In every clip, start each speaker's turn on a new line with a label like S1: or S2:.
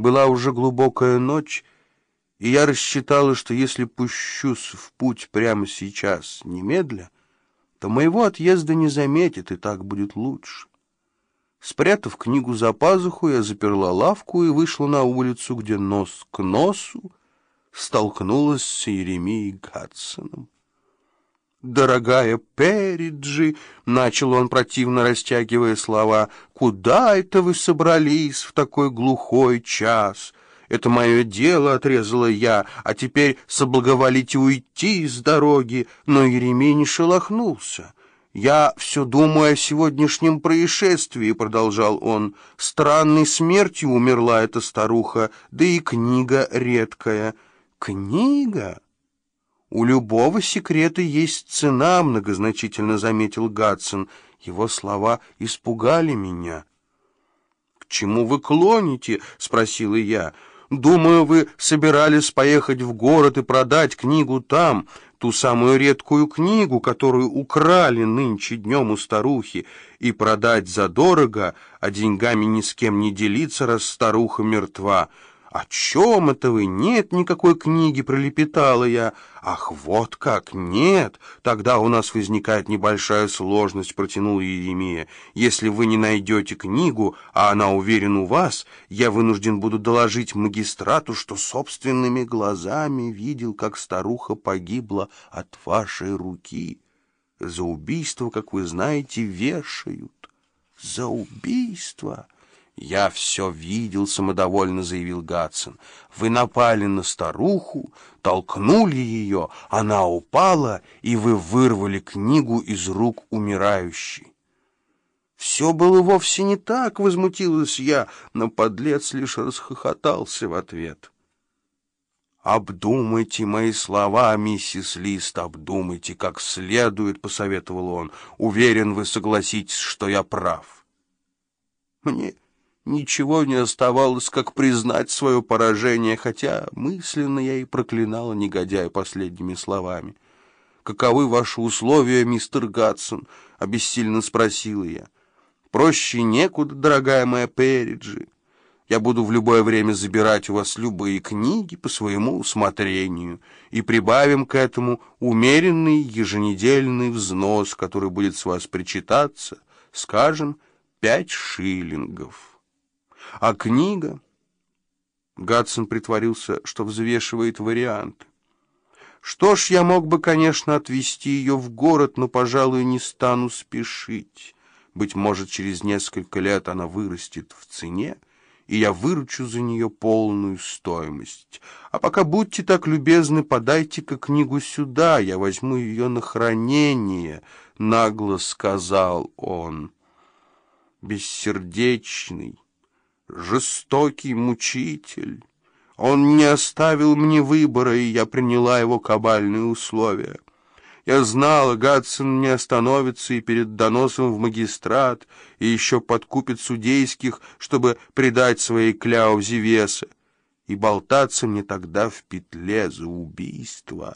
S1: Была уже глубокая ночь, и я рассчитала, что если пущусь в путь прямо сейчас, немедля, то моего отъезда не заметит, и так будет лучше. Спрятав книгу за пазуху, я заперла лавку и вышла на улицу, где нос к носу столкнулась с Иеремией Гадсоном. «Дорогая Перриджи», — начал он, противно растягивая слова, — «куда это вы собрались в такой глухой час? Это мое дело», — отрезала я, — «а теперь соблаговолите уйти с дороги». Но Иеремия не шелохнулся. «Я все думаю о сегодняшнем происшествии», — продолжал он. «Странной смертью умерла эта старуха, да и книга редкая». «Книга?» «У любого секрета есть цена», — многозначительно заметил Гадсон. Его слова испугали меня. «К чему вы клоните?» — спросила я. «Думаю, вы собирались поехать в город и продать книгу там, ту самую редкую книгу, которую украли нынче днем у старухи, и продать задорого, а деньгами ни с кем не делиться, раз старуха мертва». «О чем это вы? Нет никакой книги», — пролепетала я. «Ах, вот как, нет! Тогда у нас возникает небольшая сложность», — протянул Иеремия. «Если вы не найдете книгу, а она уверен у вас, я вынужден буду доложить магистрату, что собственными глазами видел, как старуха погибла от вашей руки. За убийство, как вы знаете, вешают. За убийство!» «Я все видел», — самодовольно заявил Гадсон. «Вы напали на старуху, толкнули ее, она упала, и вы вырвали книгу из рук умирающей». «Все было вовсе не так», — возмутилась я, но подлец лишь расхохотался в ответ. «Обдумайте мои слова, миссис Лист, обдумайте как следует», — посоветовал он. «Уверен, вы согласитесь, что я прав». Мне ничего не оставалось, как признать свое поражение, хотя мысленно я и проклинала негодяя последними словами. «Каковы ваши условия, мистер Гадсон?» — обессиленно спросила я. «Проще некуда, дорогая моя Перриджи. Я буду в любое время забирать у вас любые книги по своему усмотрению, и прибавим к этому умеренный еженедельный взнос, который будет с вас причитаться, скажем, 5 шиллингов. А книга...» Гадсон притворился, что взвешивает варианты. «Что ж, я мог бы, конечно, отвезти ее в город, но, пожалуй, не стану спешить. Быть может, через несколько лет она вырастет в цене, и я выручу за нее полную стоимость. А пока будьте так любезны, подайте-ка книгу сюда, я возьму ее на хранение», — нагло сказал он. Бессердечный, жестокий мучитель. Он не оставил мне выбора, и я приняла его кабальные условия. Я знала, Гадсон не остановится и перед доносом в магистрат, и еще подкупит судейских, чтобы предать своей кляузе веса, и болтаться мне тогда в петле за убийство.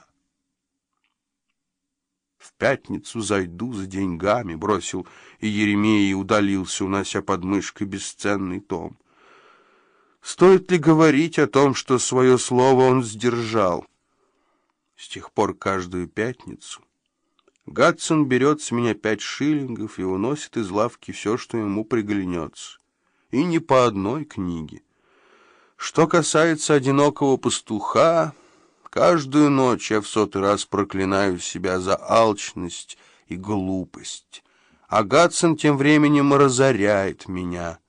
S1: «В пятницу зайду за деньгами», — бросил Иеремия и удалился, унося под мышкой бесценный том. Стоит ли говорить о том, что свое слово он сдержал? С тех пор каждую пятницу Гадсон берет с меня 5 шиллингов и уносит из лавки все, что ему приглянется. И не по одной книге. Что касается одинокого пастуха, каждую ночь я в 100-й раз проклинаю себя за алчность и глупость, а Гадсон тем временем разоряет меня.